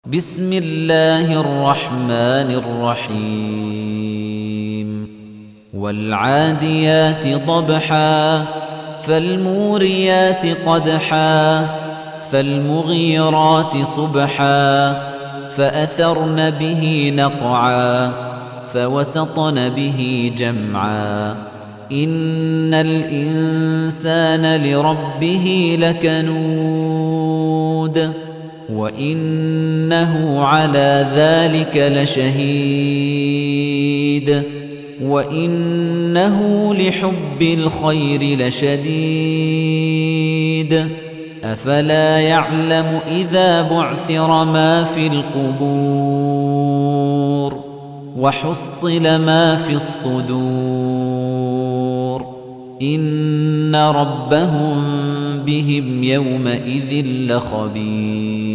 بسم الله الرحمن الرحيم والعاديات ضبحا فالموريات قدحا فالمغيرات صبحا فأثرن به نقعا فوسطن به جمعا إن الإنسان لربه لكنود وإنه على ذلك لشهيد وإنه لحب الخير لشديد أفلا يعلم إذا بعثر ما في القبور وحصل ما في الصدور إن ربهم بهم يومئذ لخبير